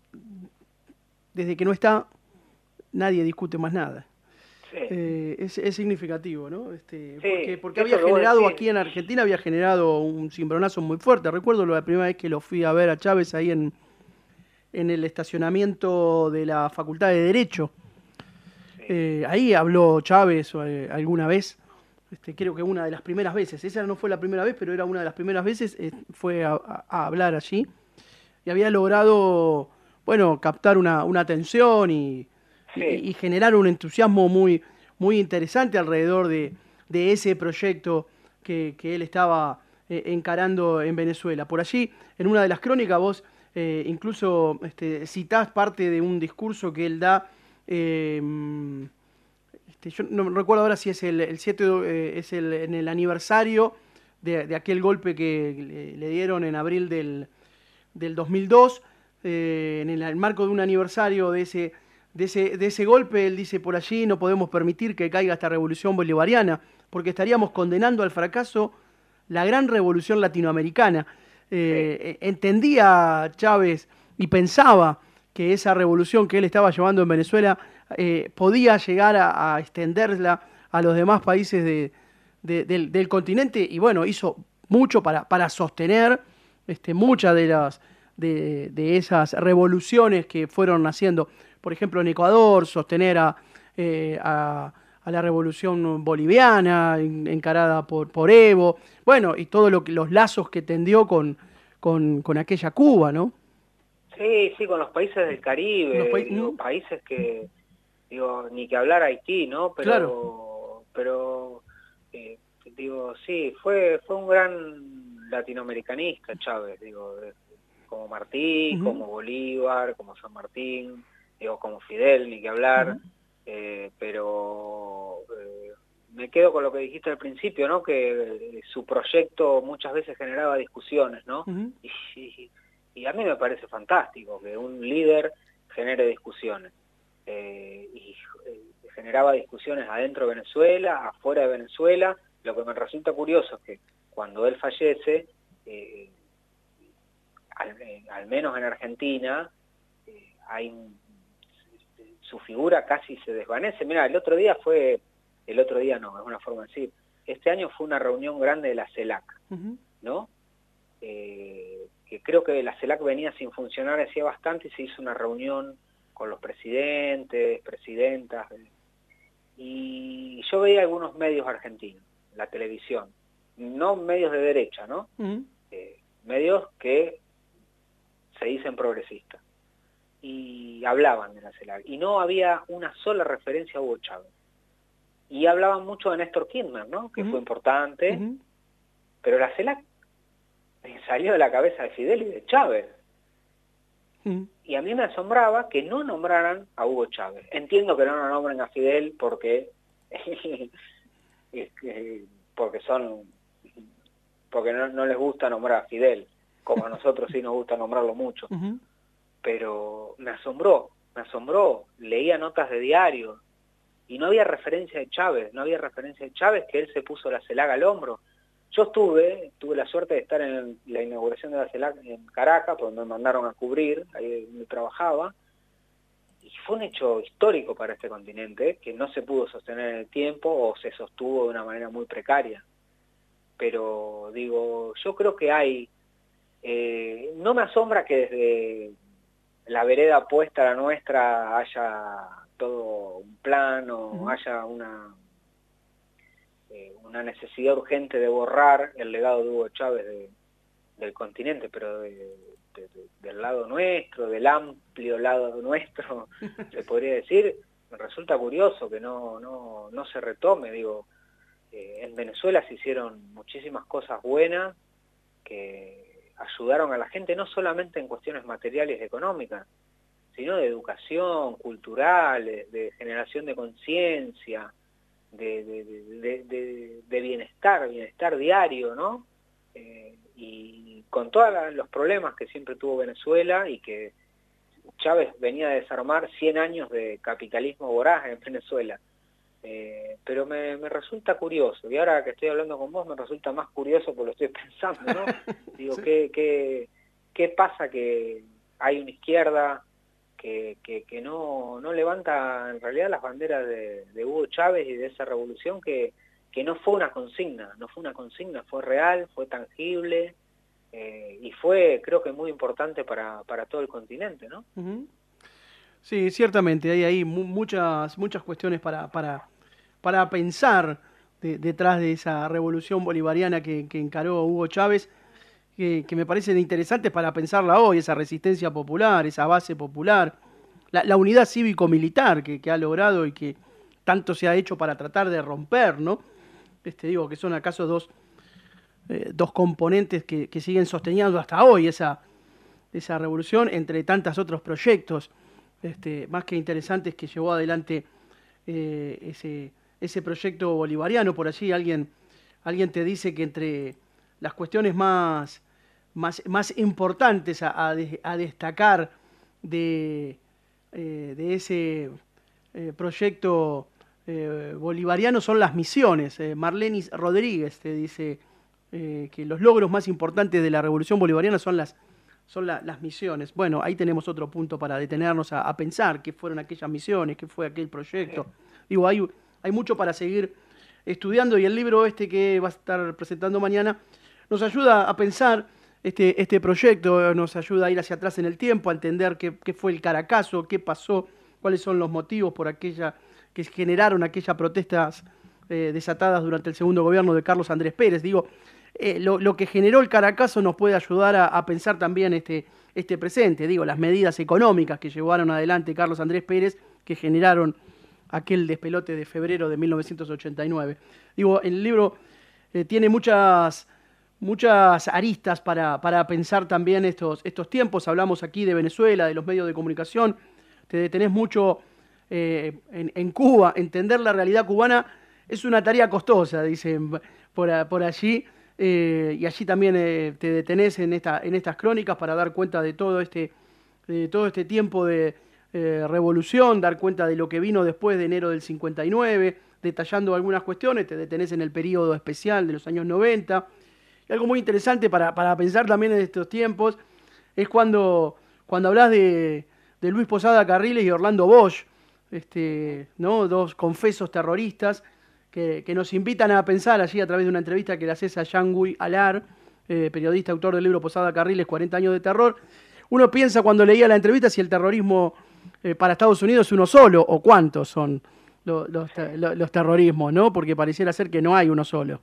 desde que no está, nadie discute más nada. Sí. Eh, es, es significativo, ¿no? Este, sí, porque porque había generado aquí en Argentina, había generado un cimbronazo muy fuerte. Recuerdo la primera vez que lo fui a ver a Chávez ahí en, en el estacionamiento de la Facultad de Derecho. Sí. Eh, ahí habló Chávez eh, alguna vez, este, creo que una de las primeras veces. Esa no fue la primera vez, pero era una de las primeras veces, eh, fue a, a, a hablar allí. Y había logrado, bueno, captar una, una atención y... Sí. Y, y generar un entusiasmo muy, muy interesante alrededor de, de ese proyecto que, que él estaba eh, encarando en Venezuela. Por allí, en una de las crónicas, vos eh, incluso este, citás parte de un discurso que él da, eh, este, yo no recuerdo ahora si es el, el siete, eh, es el, en el aniversario de, de aquel golpe que le, le dieron en abril del, del dos mil dos, eh, en el, el marco de un aniversario de ese... De ese, de ese golpe, él dice por allí, no podemos permitir que caiga esta revolución bolivariana, porque estaríamos condenando al fracaso la gran revolución latinoamericana. Eh, sí. Entendía Chávez y pensaba que esa revolución que él estaba llevando en Venezuela eh, podía llegar a, a extenderla a los demás países de, de, del, del continente, y bueno, hizo mucho para, para sostener este, muchas de las de, de esas revoluciones que fueron naciendo. Por ejemplo, en Ecuador, sostener a, eh, a, a la revolución boliviana, en, encarada por, por Evo, bueno, y todos lo, los lazos que tendió con, con, con aquella Cuba, ¿no? Sí, sí, con los países del Caribe, pa digo, ¿Mm? países que, digo, ni que hablar Haití, ¿no? Pero, claro. pero eh, digo, sí, fue, fue un gran latinoamericanista Chávez, digo, como Martí, uh-huh. como Bolívar, como San Martín, digo, como Fidel, ni que hablar, uh-huh. eh, pero eh, me quedo con lo que dijiste al principio, ¿no? Que eh, su proyecto muchas veces generaba discusiones, ¿no? Uh-huh. y, y, y a mí me parece fantástico que un líder genere discusiones. Eh, y eh, generaba discusiones adentro de Venezuela, afuera de Venezuela. Lo que me resulta curioso es que cuando él fallece, eh, al, eh, al menos en Argentina, eh, hay un, su figura casi se desvanece. Mira, el otro día fue, el otro día no, es una forma de decir, este año fue una reunión grande de la CELAC, uh-huh. ¿no? Eh, que creo que la CELAC venía sin funcionar hacía bastante y se hizo una reunión con los presidentes, presidentas, y yo veía algunos medios argentinos, la televisión, no medios de derecha, ¿no? Uh-huh. Eh, medios que se dicen progresistas, y hablaban de la CELAC, y no había una sola referencia a Hugo Chávez, y hablaban mucho de Néstor Kirchner, ¿no? Que uh-huh. fue importante, uh-huh. pero la CELAC salió de la cabeza de Fidel y de Chávez. Uh-huh. Y a mí me asombraba que no nombraran a Hugo Chávez. Entiendo que no lo nombren a Fidel porque porque son porque no, no les gusta nombrar a Fidel, como a nosotros sí nos gusta nombrarlo mucho. Uh-huh. Pero me asombró, me asombró. Leía notas de diario y no había referencia de Chávez, no había referencia de Chávez, que él se puso la CELAC al hombro. Yo estuve, tuve la suerte de estar en la inauguración de la CELAC en Caracas, porque me mandaron a cubrir, ahí donde trabajaba, y fue un hecho histórico para este continente, que no se pudo sostener en el tiempo, o se sostuvo de una manera muy precaria. Pero, digo, yo creo que hay, eh, no me asombra que desde la vereda opuesta a la nuestra haya todo un plan, o uh-huh. haya una... una necesidad urgente de borrar el legado de Hugo Chávez de, del continente, pero de, de, de, del lado nuestro, del amplio lado nuestro, se podría decir. Me resulta curioso que no, no, no se retome. Digo, eh, en Venezuela se hicieron muchísimas cosas buenas que ayudaron a la gente, no solamente en cuestiones materiales y económicas, sino de educación, culturales, de generación de conciencia, De, de, de, de, de bienestar, bienestar diario, ¿no? Eh, y con todos los problemas que siempre tuvo Venezuela y que Chávez venía a desarmar cien años de capitalismo voraz en Venezuela. Eh, pero me, me resulta curioso, y ahora que estoy hablando con vos me resulta más curioso porque lo estoy pensando, ¿no? Digo, sí. ¿qué, qué, qué pasa que hay una izquierda que, que, que no, no levanta en realidad las banderas de, de Hugo Chávez y de esa revolución que, que no fue una consigna, no fue una consigna, fue real, fue tangible, eh, y fue, creo que muy importante para, para todo el continente, ¿no? Uh-huh. Sí, ciertamente, hay ahí muchas, muchas cuestiones para, para, para pensar de, detrás de esa revolución bolivariana que, que encaró Hugo Chávez, Que, que me parecen interesantes para pensarla hoy, esa resistencia popular, esa base popular, la, la unidad cívico-militar que, que ha logrado y que tanto se ha hecho para tratar de romper, ¿no? Este, digo, que son acaso dos, eh, dos componentes que, que siguen sosteniendo hasta hoy esa, esa revolución, entre tantos otros proyectos, este, más que interesantes que llevó adelante eh, ese, ese proyecto bolivariano. Por allí alguien, alguien te dice que entre las cuestiones más, más, más importantes a, a, de, a destacar de, eh, de ese eh, proyecto eh, bolivariano son las misiones. Eh, Marlenis Rodríguez te dice eh, que los logros más importantes de la revolución bolivariana son las, son la, las misiones. Bueno, ahí tenemos otro punto para detenernos a, a pensar qué fueron aquellas misiones, qué fue aquel proyecto. Digo, hay, hay mucho para seguir estudiando y el libro este que va a estar presentando mañana nos ayuda a pensar este, este proyecto, nos ayuda a ir hacia atrás en el tiempo, a entender qué, qué fue el Caracazo, qué pasó, cuáles son los motivos por aquella que generaron aquellas protestas eh, desatadas durante el segundo gobierno de Carlos Andrés Pérez. Digo, eh, lo, lo que generó el Caracazo nos puede ayudar a, a pensar también este, este presente. Digo, las medidas económicas que llevaron adelante Carlos Andrés Pérez, que generaron aquel despelote de febrero de mil novecientos ochenta y nueve. Digo, el libro eh, tiene muchas... muchas aristas para, para pensar también estos, estos tiempos. Hablamos aquí de Venezuela, de los medios de comunicación, te detenés mucho eh, en, en Cuba, entender la realidad cubana es una tarea costosa, dicen por, a- por allí, eh, y allí también eh, te detenés en, esta, en estas crónicas para dar cuenta de todo este, de todo este tiempo de eh, revolución, dar cuenta de lo que vino después de enero del cincuenta y nueve, detallando algunas cuestiones, te detenés en el periodo especial de los años noventa. Y algo muy interesante para, para pensar también en estos tiempos es cuando, cuando hablas de, de Luis Posada Carriles y Orlando Bosch, este, ¿no? Dos confesos terroristas que, que nos invitan a pensar allí a través de una entrevista que le haces a Jean-Guy Alar, eh, periodista, autor del libro Posada Carriles, cuarenta años de terror. Uno piensa cuando leía la entrevista si el terrorismo eh, para Estados Unidos es uno solo o cuántos son los, los, los, los terrorismos, ¿no? Porque pareciera ser que no hay uno solo.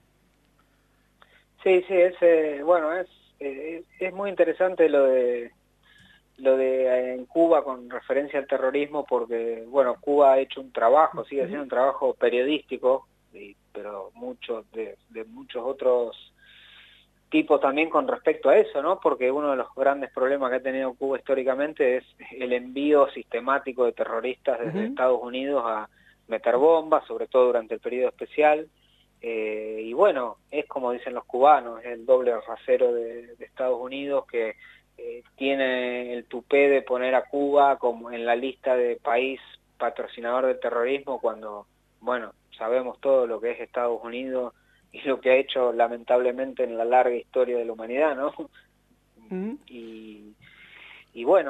Sí, sí, es, eh, bueno, es, eh, es muy interesante lo de lo de eh, en Cuba con referencia al terrorismo, porque, bueno, Cuba ha hecho un trabajo, sigue haciendo un trabajo periodístico, y, pero muchos de, de muchos otros tipos también con respecto a eso, ¿no? Porque uno de los grandes problemas que ha tenido Cuba históricamente es el envío sistemático de terroristas desde Uh-huh. Estados Unidos a meter bombas, sobre todo durante el periodo especial. Eh, y bueno, es como dicen los cubanos, es el doble rasero de, de Estados Unidos que eh, tiene el tupé de poner a Cuba como en la lista de país patrocinador del terrorismo, cuando, bueno, sabemos todo lo que es Estados Unidos y lo que ha hecho lamentablemente en la larga historia de la humanidad, ¿no? Uh-huh. Y, y bueno,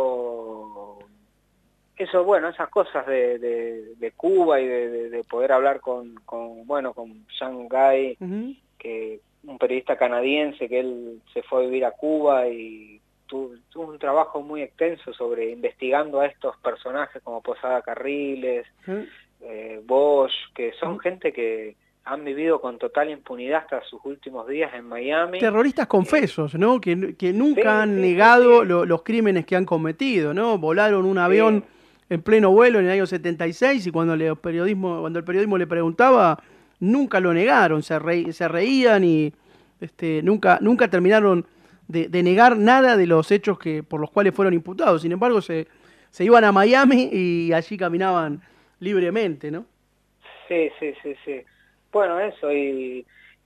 eso... Eso, bueno, esas cosas de, de, de Cuba y de, de, de poder hablar con, con, bueno, con Jean-Guy, Uh-huh. que un periodista canadiense que él se fue a vivir a Cuba y tuvo, tuvo un trabajo muy extenso sobre investigando a estos personajes como Posada Carriles, Uh-huh. eh, Bosch, que son Uh-huh. gente que han vivido con total impunidad hasta sus últimos días en Miami. Terroristas Eh, confesos, ¿no? Que, que nunca sí, han sí, sí, negado sí, lo- los crímenes que han cometido, ¿no? Volaron un avión sí. en pleno vuelo en el año setenta y seis y cuando, le, periodismo, cuando el periodismo le preguntaba, nunca lo negaron, se, re, se reían y este, nunca, nunca terminaron de, de negar nada de los hechos que, por los cuales fueron imputados. Sin embargo, se, se iban a Miami y allí caminaban libremente, ¿no? Sí, sí, sí, sí. Bueno, eso, y,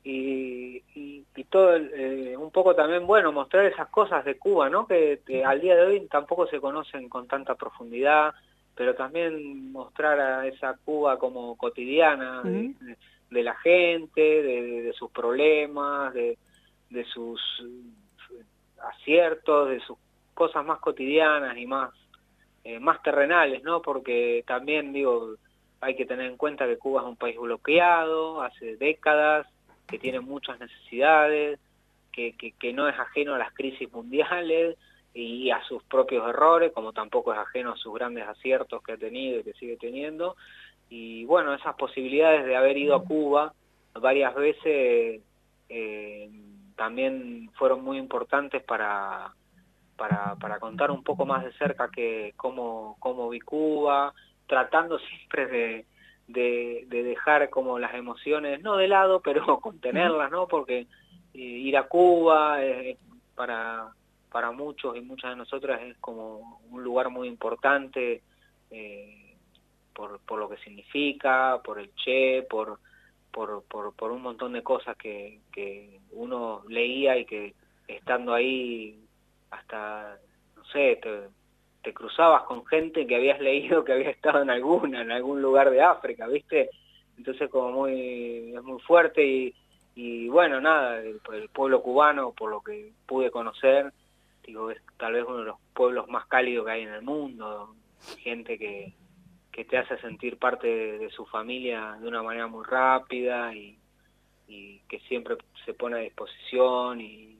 y, y, y todo, el, eh, un poco también, bueno, mostrar esas cosas de Cuba, ¿no? Que, que al día de hoy tampoco se conocen con tanta profundidad, pero también mostrar a esa Cuba como cotidiana de, Uh-huh. de, de la gente, de, de, de sus problemas, de, de sus eh, aciertos, de sus cosas más cotidianas y más, eh, más terrenales, ¿no? Porque también, digo, hay que tener en cuenta que Cuba es un país bloqueado hace décadas, que tiene muchas necesidades, que, que, que no es ajeno a las crisis mundiales y a sus propios errores, como tampoco es ajeno a sus grandes aciertos que ha tenido y que sigue teniendo. Y bueno, esas posibilidades de haber ido a Cuba varias veces eh, también fueron muy importantes para, para, para contar un poco más de cerca que cómo, cómo vi Cuba, tratando siempre de, de, de dejar como las emociones, no de lado, pero Uh-huh. contenerlas, ¿no? Porque eh, ir a Cuba eh, para, para muchos y muchas de nosotras es como un lugar muy importante eh, por, por lo que significa, por el Che, por, por, por, por un montón de cosas que, que uno leía y que estando ahí hasta, no sé, te, te cruzabas con gente que habías leído que había estado en alguna, en algún lugar de África, ¿viste? Entonces como muy, es muy fuerte y, y bueno, nada, el, el pueblo cubano, por lo que pude conocer, digo, es tal vez uno de los pueblos más cálidos que hay en el mundo, gente que, que te hace sentir parte de, de su familia de una manera muy rápida y, y que siempre se pone a disposición y,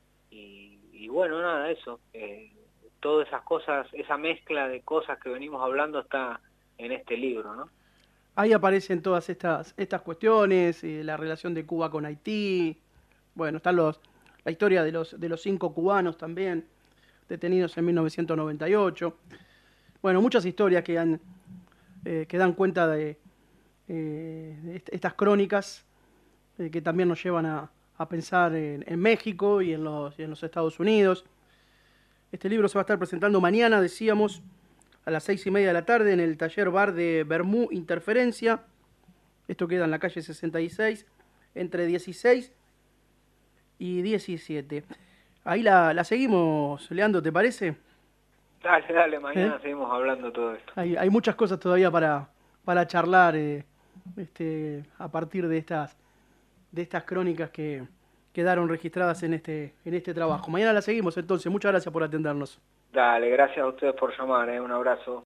y, y bueno, nada, eso. Eh, todas esas cosas, esa mezcla de cosas que venimos hablando está en este libro, ¿no? Ahí aparecen todas estas, estas cuestiones, eh, la relación de Cuba con Haití, bueno, están los, la historia de los, de los cinco cubanos también, detenidos en mil novecientos noventa y ocho. Bueno, muchas historias que, han, eh, que dan cuenta de, eh, de est estas crónicas eh, que también nos llevan a, a pensar en, en México y en, los, y en los Estados Unidos. Este libro se va a estar presentando mañana, decíamos, a las seis y media de la tarde en el taller bar de Bermú Interferencia. Esto queda en la calle sesenta y seis, entre dieciséis y diecisiete. Ahí la, la seguimos, Leandro, ¿te parece? Dale, dale, mañana ¿Eh? seguimos hablando todo esto. Hay, hay muchas cosas todavía para, para charlar eh, este, a partir de estas, de estas crónicas que quedaron registradas en este, en este trabajo. Mañana la seguimos entonces. Muchas gracias por atendernos. Dale, gracias a ustedes por llamar, ¿eh? Un abrazo.